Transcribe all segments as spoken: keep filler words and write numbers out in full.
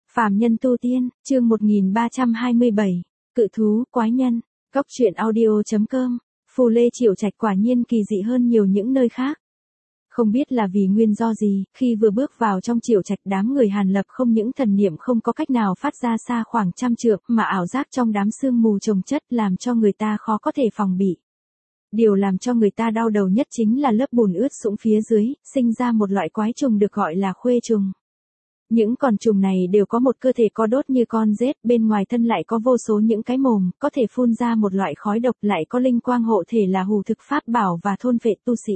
Phàm nhân tu tiên, chương một nghìn ba trăm hai mươi bảy, cự thú, quái nhân, góc truyện audio.com, Phù Lê Triệu Trạch quả nhiên kỳ dị hơn nhiều những nơi khác. Không biết là vì nguyên do gì, khi vừa bước vào trong Triệu Trạch đám người Hàn Lập không những thần niệm không có cách nào phát ra xa khoảng trăm trượng mà ảo giác trong đám sương mù chồng chất làm cho người ta khó có thể phòng bị. Điều làm cho người ta đau đầu nhất chính là lớp bùn ướt sũng phía dưới, sinh ra một loại quái trùng được gọi là khuê trùng. Những con trùng này đều có một cơ thể co đốt như con rết, bên ngoài thân lại có vô số những cái mồm, có thể phun ra một loại khói độc, lại có linh quang hộ thể là hù thực pháp bảo và thôn phệ tu sĩ.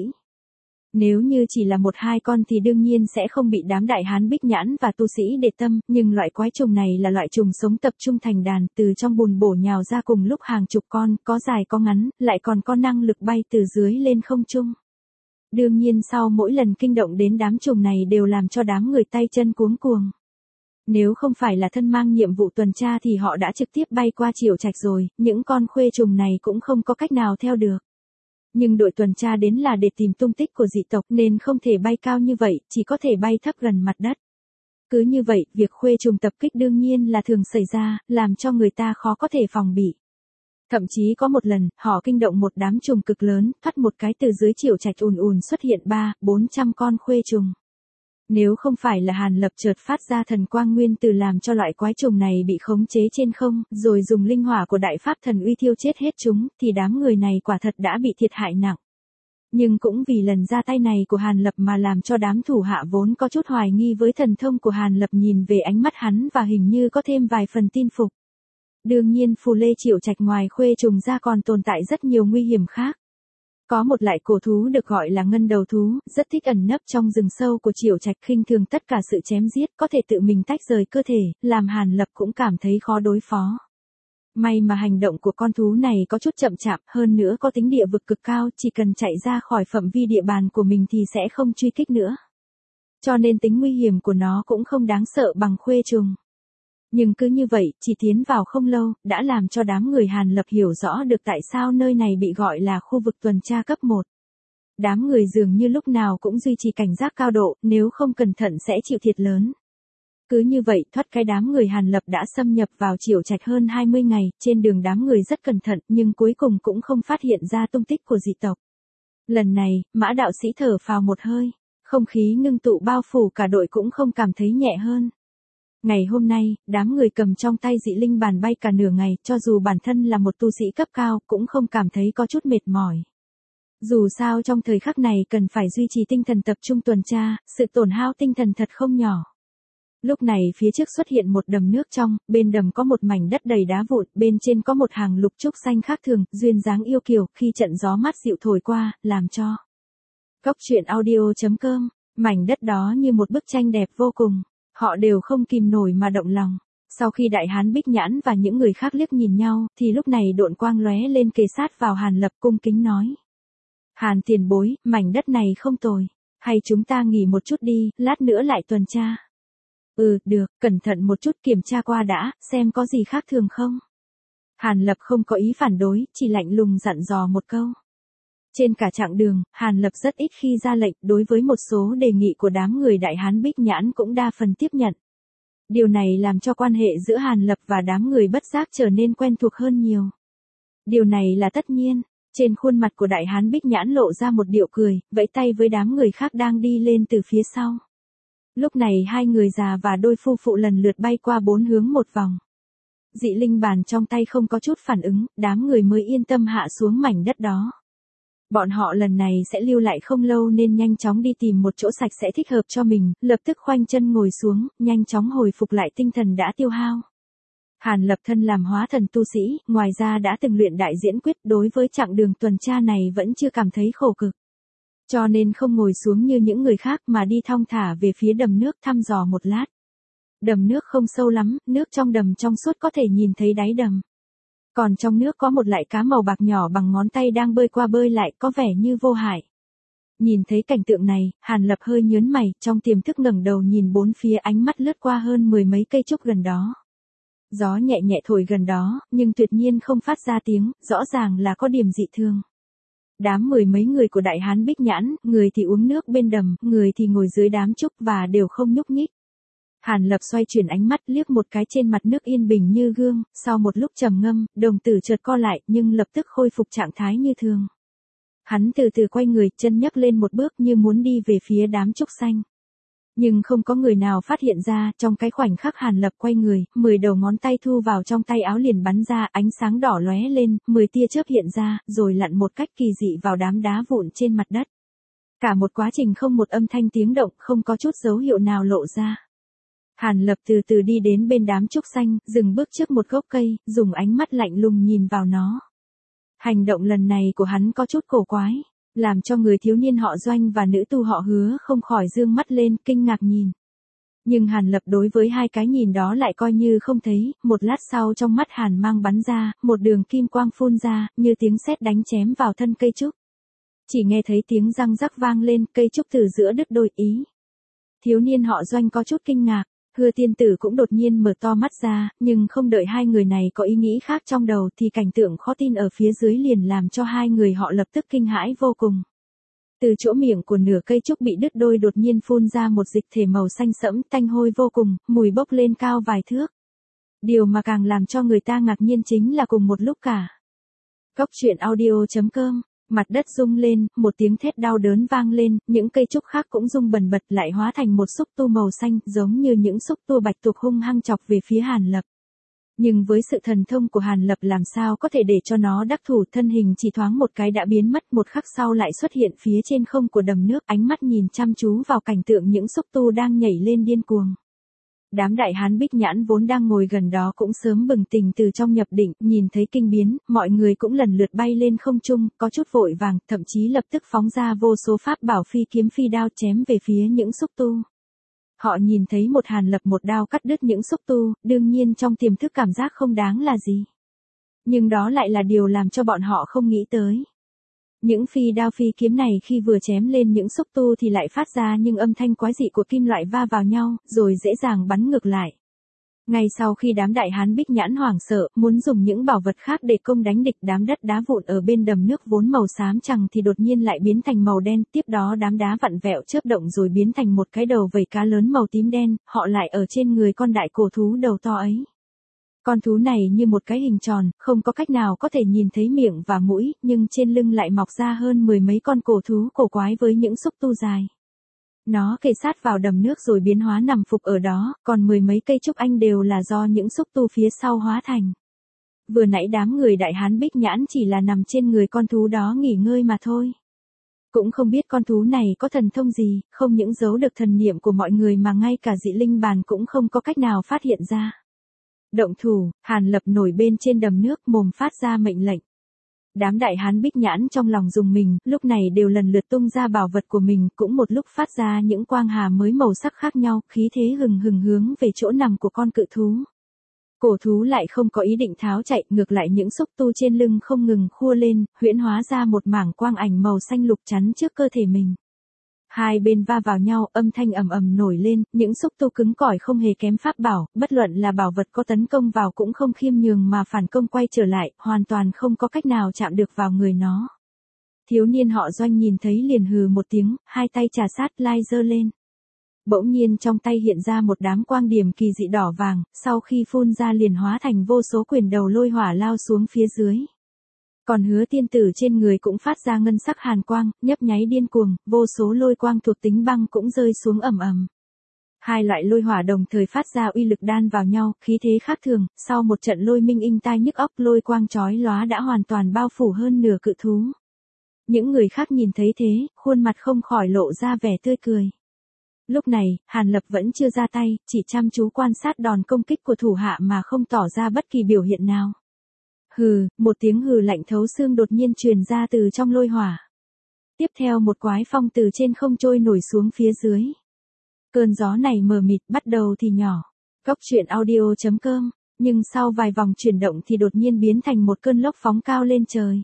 Nếu như chỉ là một hai con thì đương nhiên sẽ không bị đám đại hán bích nhãn và tu sĩ để tâm, nhưng loại quái trùng này là loại trùng sống tập trung thành đàn, từ trong bùn bổ nhào ra cùng lúc hàng chục con, có dài có ngắn, lại còn có năng lực bay từ dưới lên không trung. Đương nhiên sau mỗi lần kinh động đến đám trùng này đều làm cho đám người tay chân cuống cuồng. Nếu không phải là thân mang nhiệm vụ tuần tra thì họ đã trực tiếp bay qua Triệu Trạch rồi, những con khuê trùng này cũng không có cách nào theo được. Nhưng đội tuần tra đến là để tìm tung tích của dị tộc nên không thể bay cao như vậy, chỉ có thể bay thấp gần mặt đất. Cứ như vậy, việc khuê trùng tập kích đương nhiên là thường xảy ra, làm cho người ta khó có thể phòng bị. Thậm chí có một lần, họ kinh động một đám trùng cực lớn, thoát một cái từ dưới Triệu Trạch ùn ùn xuất hiện ba, bốn trăm con khuê trùng. Nếu không phải là Hàn Lập chợt phát ra thần quang nguyên từ làm cho loại quái trùng này bị khống chế trên không, rồi dùng linh hỏa của đại pháp thần uy thiêu chết hết chúng, thì đám người này quả thật đã bị thiệt hại nặng. Nhưng cũng vì lần ra tay này của Hàn Lập mà làm cho đám thủ hạ vốn có chút hoài nghi với thần thông của Hàn Lập nhìn về ánh mắt hắn và hình như có thêm vài phần tin phục. Đương nhiên Phù Lê Triệu Trạch ngoài khuê trùng ra còn tồn tại rất nhiều nguy hiểm khác. Có một loại cổ thú được gọi là ngân đầu thú, rất thích ẩn nấp trong rừng sâu của Triệu Trạch, khinh thường tất cả sự chém giết, có thể tự mình tách rời cơ thể, làm Hàn Lập cũng cảm thấy khó đối phó. May mà hành động của con thú này có chút chậm chạp, hơn nữa có tính địa vực cực cao, chỉ cần chạy ra khỏi phạm vi địa bàn của mình thì sẽ không truy kích nữa. Cho nên tính nguy hiểm của nó cũng không đáng sợ bằng khuê trùng. Nhưng cứ như vậy, chỉ tiến vào không lâu, đã làm cho đám người Hàn Lập hiểu rõ được tại sao nơi này bị gọi là khu vực tuần tra cấp một. Đám người dường như lúc nào cũng duy trì cảnh giác cao độ, nếu không cẩn thận sẽ chịu thiệt lớn. Cứ như vậy, thoát cái đám người Hàn Lập đã xâm nhập vào Triệu Trạch hơn hai mươi ngày, trên đường đám người rất cẩn thận, nhưng cuối cùng cũng không phát hiện ra tung tích của dị tộc. Lần này, Mã đạo sĩ thở phào một hơi, không khí ngưng tụ bao phủ cả đội cũng không cảm thấy nhẹ hơn. Ngày hôm nay, đám người cầm trong tay dị linh bàn bay cả nửa ngày, cho dù bản thân là một tu sĩ cấp cao, cũng không cảm thấy có chút mệt mỏi. Dù sao trong thời khắc này cần phải duy trì tinh thần tập trung tuần tra, sự tổn hao tinh thần thật không nhỏ. Lúc này phía trước xuất hiện một đầm nước trong, bên đầm có một mảnh đất đầy đá vụn, bên trên có một hàng lục trúc xanh khác thường, duyên dáng yêu kiều, khi trận gió mát dịu thổi qua, làm cho góc truyện audio.com, mảnh đất đó như một bức tranh đẹp vô cùng. Họ đều không kìm nổi mà động lòng. Sau khi đại hán bích nhãn và những người khác liếc nhìn nhau, thì lúc này độn quang lóe lên kề sát vào Hàn Lập cung kính nói. Hàn tiền bối, mảnh đất này không tồi. Hay chúng ta nghỉ một chút đi, lát nữa lại tuần tra. Ừ, được, cẩn thận một chút kiểm tra qua đã, xem có gì khác thường không. Hàn Lập không có ý phản đối, chỉ lạnh lùng dặn dò một câu. Trên cả chặng đường, Hàn Lập rất ít khi ra lệnh, đối với một số đề nghị của đám người đại hán bích nhãn cũng đa phần tiếp nhận. Điều này làm cho quan hệ giữa Hàn Lập và đám người bất giác trở nên quen thuộc hơn nhiều. Điều này là tất nhiên, trên khuôn mặt của đại hán bích nhãn lộ ra một điệu cười, vẫy tay với đám người khác đang đi lên từ phía sau. Lúc này hai người già và đôi phu phụ lần lượt bay qua bốn hướng một vòng. Dị linh bàn trong tay không có chút phản ứng, đám người mới yên tâm hạ xuống mảnh đất đó. Bọn họ lần này sẽ lưu lại không lâu nên nhanh chóng đi tìm một chỗ sạch sẽ thích hợp cho mình, lập tức khoanh chân ngồi xuống, nhanh chóng hồi phục lại tinh thần đã tiêu hao. Hàn Lập thân làm hóa thần tu sĩ, ngoài ra đã từng luyện đại diễn quyết, đối với chặng đường tuần tra này vẫn chưa cảm thấy khổ cực. Cho nên không ngồi xuống như những người khác mà đi thong thả về phía đầm nước thăm dò một lát. Đầm nước không sâu lắm, nước trong đầm trong suốt có thể nhìn thấy đáy đầm. Còn trong nước có một loại cá màu bạc nhỏ bằng ngón tay đang bơi qua bơi lại, có vẻ như vô hại. Nhìn thấy cảnh tượng này, Hàn Lập hơi nhớn mày, trong tiềm thức ngẩng đầu nhìn bốn phía, ánh mắt lướt qua hơn mười mấy cây trúc gần đó. Gió nhẹ nhẹ thổi gần đó, nhưng tuyệt nhiên không phát ra tiếng, rõ ràng là có điểm dị thường. Đám mười mấy người của đại hán bích nhãn, người thì uống nước bên đầm, người thì ngồi dưới đám trúc và đều không nhúc nhích. Hàn Lập xoay chuyển ánh mắt liếc một cái trên mặt nước yên bình như gương, sau một lúc trầm ngâm, đồng tử chợt co lại nhưng lập tức khôi phục trạng thái như thường. Hắn từ từ quay người, chân nhấc lên một bước như muốn đi về phía đám trúc xanh. Nhưng không có người nào phát hiện ra, trong cái khoảnh khắc Hàn Lập quay người, mười đầu ngón tay thu vào trong tay áo liền bắn ra, ánh sáng đỏ lóe lên, mười tia chớp hiện ra, rồi lặn một cách kỳ dị vào đám đá vụn trên mặt đất. Cả một quá trình không một âm thanh tiếng động, không có chút dấu hiệu nào lộ ra. Hàn Lập từ từ đi đến bên đám trúc xanh, dừng bước trước một gốc cây, dùng ánh mắt lạnh lùng nhìn vào nó. Hành động lần này của hắn có chút cổ quái, làm cho người thiếu niên họ Doanh và nữ tu họ Hứa không khỏi dương mắt lên, kinh ngạc nhìn. Nhưng Hàn Lập đối với hai cái nhìn đó lại coi như không thấy, một lát sau trong mắt Hàn mang bắn ra, một đường kim quang phun ra, như tiếng sét đánh chém vào thân cây trúc. Chỉ nghe thấy tiếng răng rắc vang lên, cây trúc từ giữa đứt đôi ý. Thiếu niên họ Doanh có chút kinh ngạc, Hứa tiên tử cũng đột nhiên mở to mắt ra, nhưng không đợi hai người này có ý nghĩ khác trong đầu thì cảnh tượng khó tin ở phía dưới liền làm cho hai người họ lập tức kinh hãi vô cùng. Từ chỗ miệng của nửa cây trúc bị đứt đôi đột nhiên phun ra một dịch thể màu xanh sẫm tanh hôi vô cùng, mùi bốc lên cao vài thước. Điều mà càng làm cho người ta ngạc nhiên chính là cùng một lúc cả. Góc truyện audio chấm com. Mặt đất rung lên, một tiếng thét đau đớn vang lên, những cây trúc khác cũng rung bần bật lại hóa thành một xúc tu màu xanh, giống như những xúc tu bạch tuộc hung hăng chọc về phía Hàn Lập. Nhưng với sự thần thông của Hàn Lập làm sao có thể để cho nó đắc thủ, thân hình chỉ thoáng một cái đã biến mất, một khắc sau lại xuất hiện phía trên không của đầm nước, ánh mắt nhìn chăm chú vào cảnh tượng những xúc tu đang nhảy lên điên cuồng. Đám đại hán Bích Nhãn vốn đang ngồi gần đó cũng sớm bừng tỉnh từ trong nhập định, nhìn thấy kinh biến, mọi người cũng lần lượt bay lên không trung, có chút vội vàng, thậm chí lập tức phóng ra vô số pháp bảo phi kiếm phi đao chém về phía những xúc tu. Họ nhìn thấy một Hàn Lập một đao cắt đứt những xúc tu, đương nhiên trong tiềm thức cảm giác không đáng là gì. Nhưng đó lại là điều làm cho bọn họ không nghĩ tới. Những phi đao phi kiếm này khi vừa chém lên những xúc tu thì lại phát ra những âm thanh quái dị của kim loại va vào nhau, rồi dễ dàng bắn ngược lại. Ngay sau khi đám đại hán Bích Nhãn hoảng sợ, muốn dùng những bảo vật khác để công đánh địch, đám đất đá vụn ở bên đầm nước vốn màu xám chằng thì đột nhiên lại biến thành màu đen, tiếp đó đám đá vặn vẹo chớp động rồi biến thành một cái đầu vảy cá lớn màu tím đen, họ lại ở trên người con đại cổ thú đầu to ấy. Con thú này như một cái hình tròn, không có cách nào có thể nhìn thấy miệng và mũi, nhưng trên lưng lại mọc ra hơn mười mấy con cổ thú cổ quái với những xúc tu dài. Nó kề sát vào đầm nước rồi biến hóa nằm phục ở đó, còn mười mấy cây trúc anh đều là do những xúc tu phía sau hóa thành. Vừa nãy đám người đại hán Bích Nhãn chỉ là nằm trên người con thú đó nghỉ ngơi mà thôi. Cũng không biết con thú này có thần thông gì, không những giấu được thần niệm của mọi người mà ngay cả dị linh bàn cũng không có cách nào phát hiện ra. Động thủ, Hàn Lập nổi bên trên đầm nước mồm phát ra mệnh lệnh. Đám đại hán Bích Nhãn trong lòng dùng mình, lúc này đều lần lượt tung ra bảo vật của mình, cũng một lúc phát ra những quang hà mới màu sắc khác nhau, khí thế hừng hừng hướng về chỗ nằm của con cự thú. Cổ thú lại không có ý định tháo chạy, ngược lại những xúc tu trên lưng không ngừng khua lên, huyễn hóa ra một mảng quang ảnh màu xanh lục chắn trước cơ thể mình. Hai bên va vào nhau, âm thanh ầm ầm nổi lên, những xúc tu cứng cỏi không hề kém pháp bảo, bất luận là bảo vật có tấn công vào cũng không khiêm nhường mà phản công quay trở lại, hoàn toàn không có cách nào chạm được vào người nó. Thiếu niên họ Doanh nhìn thấy liền hừ một tiếng, hai tay trà sát lai giơ lên. Bỗng nhiên trong tay hiện ra một đám quang điểm kỳ dị đỏ vàng, sau khi phun ra liền hóa thành vô số quyền đầu lôi hỏa lao xuống phía dưới. Còn Hứa tiên tử trên người cũng phát ra ngân sắc hàn quang, nhấp nháy điên cuồng, vô số lôi quang thuộc tính băng cũng rơi xuống ầm ầm. Hai loại lôi hỏa đồng thời phát ra uy lực đan vào nhau, khí thế khác thường, sau một trận lôi minh inh tai nhức óc, lôi quang chói lóa đã hoàn toàn bao phủ hơn nửa cự thú. Những người khác nhìn thấy thế, khuôn mặt không khỏi lộ ra vẻ tươi cười. Lúc này, Hàn Lập vẫn chưa ra tay, chỉ chăm chú quan sát đòn công kích của thủ hạ mà không tỏ ra bất kỳ biểu hiện nào. Hừ, một tiếng hừ lạnh thấu xương đột nhiên truyền ra từ trong lôi hỏa. Tiếp theo một quái phong từ trên không trôi nổi xuống phía dưới. Cơn gió này mờ mịt, bắt đầu thì nhỏ. Góc truyện audio chấm com, nhưng sau vài vòng chuyển động thì đột nhiên biến thành một cơn lốc phóng cao lên trời.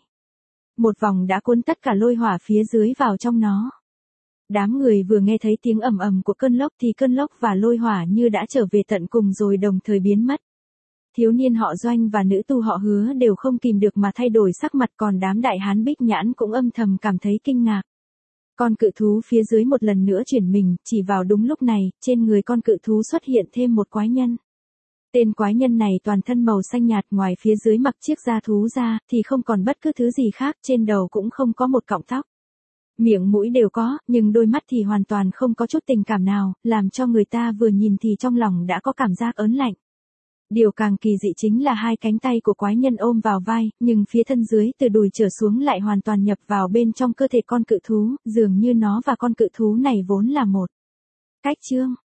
Một vòng đã cuốn tất cả lôi hỏa phía dưới vào trong nó. Đám người vừa nghe thấy tiếng ầm ầm của cơn lốc thì cơn lốc và lôi hỏa như đã trở về tận cùng rồi đồng thời biến mất. Thiếu niên họ Doanh và nữ tu họ Hứa đều không kìm được mà thay đổi sắc mặt, còn đám đại hán Bích Nhãn cũng âm thầm cảm thấy kinh ngạc. Con cự thú phía dưới một lần nữa chuyển mình, chỉ vào đúng lúc này, trên người con cự thú xuất hiện thêm một quái nhân. Tên quái nhân này toàn thân màu xanh nhạt, ngoài phía dưới mặc chiếc da thú ra, thì không còn bất cứ thứ gì khác, trên đầu cũng không có một cọng tóc. Miệng mũi đều có, nhưng đôi mắt thì hoàn toàn không có chút tình cảm nào, làm cho người ta vừa nhìn thì trong lòng đã có cảm giác ớn lạnh. Điều càng kỳ dị chính là hai cánh tay của quái nhân ôm vào vai, nhưng phía thân dưới từ đùi trở xuống lại hoàn toàn nhập vào bên trong cơ thể con cự thú, dường như nó và con cự thú này vốn là một. Cách chương